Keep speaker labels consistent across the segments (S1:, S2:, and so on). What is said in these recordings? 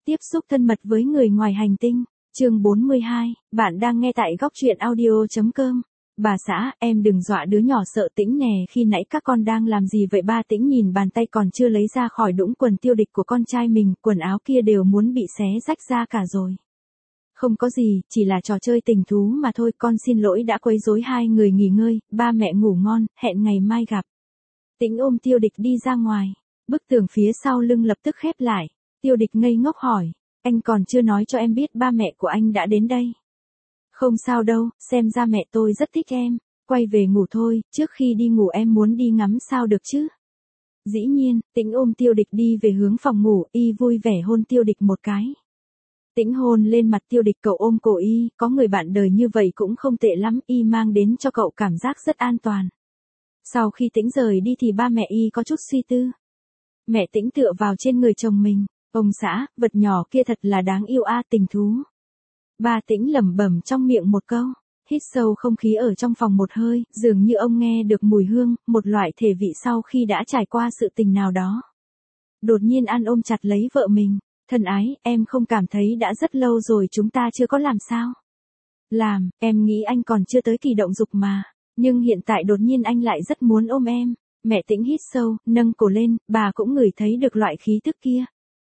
S1: Tiếp xúc thân mật với người ngoài hành tinh. Chương 42, bạn đang nghe tại góc truyện audio.com. Bà xã, em đừng dọa đứa nhỏ sợ Tĩnh nè, khi nãy các con đang làm gì vậy ba? Tĩnh nhìn bàn tay còn chưa lấy ra khỏi đũng quần tiêu địch của con trai mình, quần áo kia đều muốn bị xé rách ra cả rồi. Không có gì, chỉ là trò chơi tình thú mà thôi, con xin lỗi đã quấy rối hai người nghỉ ngơi, ba mẹ ngủ ngon, hẹn ngày mai gặp. Tĩnh ôm tiêu địch đi ra ngoài, bức tường phía sau lưng lập tức khép lại. Tiêu địch ngây ngốc hỏi, anh còn chưa nói cho em biết ba mẹ của anh đã đến đây. Không sao đâu, xem ra mẹ tôi rất thích em, quay về ngủ thôi, trước khi đi ngủ em muốn đi ngắm sao được chứ. Dĩ nhiên, Tĩnh ôm tiêu địch đi về hướng phòng ngủ, y vui vẻ hôn tiêu địch một cái. Tĩnh hôn lên mặt tiêu địch, cậu ôm cổ y, có người bạn đời như vậy cũng không tệ lắm, y mang đến cho cậu cảm giác rất an toàn. Sau khi Tĩnh rời đi thì ba mẹ y có chút suy tư. Mẹ Tĩnh tựa vào trên người chồng mình, ông xã, vật nhỏ kia thật là đáng yêu a, tình thú. Ba Tĩnh lẩm bẩm trong miệng một câu, hít sâu không khí ở trong phòng một hơi, dường như ông nghe được mùi hương, một loại thể vị sau khi đã trải qua sự tình nào đó. Đột nhiên An ôm chặt lấy vợ mình, thân ái, em không cảm thấy đã rất lâu rồi chúng ta chưa có làm sao? Làm, em nghĩ anh còn chưa tới kỳ động dục mà, nhưng hiện tại đột nhiên anh lại rất muốn ôm em. Mẹ Tĩnh hít sâu, nâng cổ lên, bà cũng ngửi thấy được loại khí tức kia.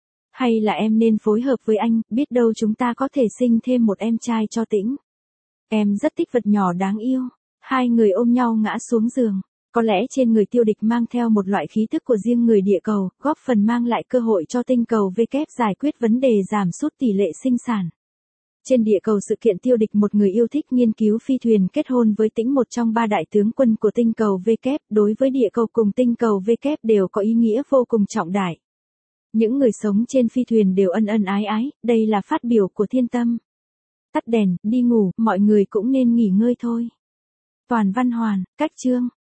S1: Hay là em nên phối hợp với anh, biết đâu chúng ta có thể sinh thêm một em trai cho Tĩnh. Em rất thích vật nhỏ đáng yêu. Hai người ôm nhau ngã xuống giường. Có lẽ trên người tiêu địch mang theo một loại khí tức của riêng người địa cầu, góp phần mang lại cơ hội cho tinh cầu V kép giải quyết vấn đề giảm sút tỷ lệ sinh sản. Trên địa cầu sự kiện tiêu địch một người yêu thích nghiên cứu phi thuyền kết hôn với Tĩnh, một trong ba đại tướng quân của tinh cầu V kép, đối với địa cầu cùng tinh cầu V kép đều có ý nghĩa vô cùng trọng đại. Những người sống trên phi thuyền đều ân ân ái ái, đây là phát biểu của Thiên Tâm. Tắt đèn, đi ngủ, mọi người cũng nên nghỉ ngơi thôi. Toàn Văn Hoàn, Cách Chương.